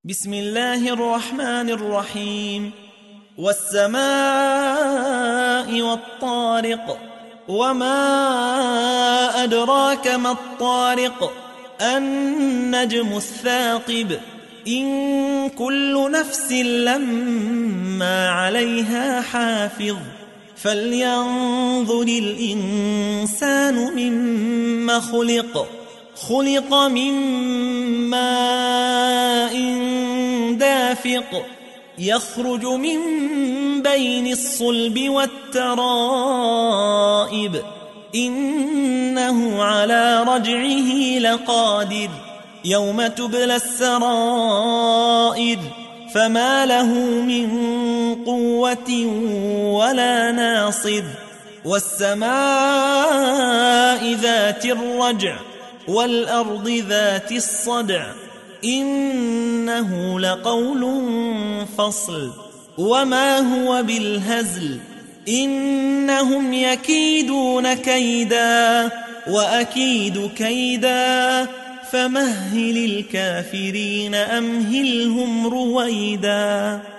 بسم الله الرحمن الرحيم. والسماء والطارق، وما أدراك ما الطارق، النجم الثاقب. إن كل نفس لما عليها حافظ، فلينظر الإنسان مما خلق. خلق من ماء دافق، يخرج من بين الصلب والترائب، إنه على رجعه لقادر. يوم تبلى السرائر، فما له من قوة ولا ناصر. والسماء ذات الرجع، والأرض ذات الصدع، إنه لقول فصل، وما هو بالهزل. إنهم يكيدون كيدا، وأكيد كيدا، فمهل الكافرين أمهلهم رويدا.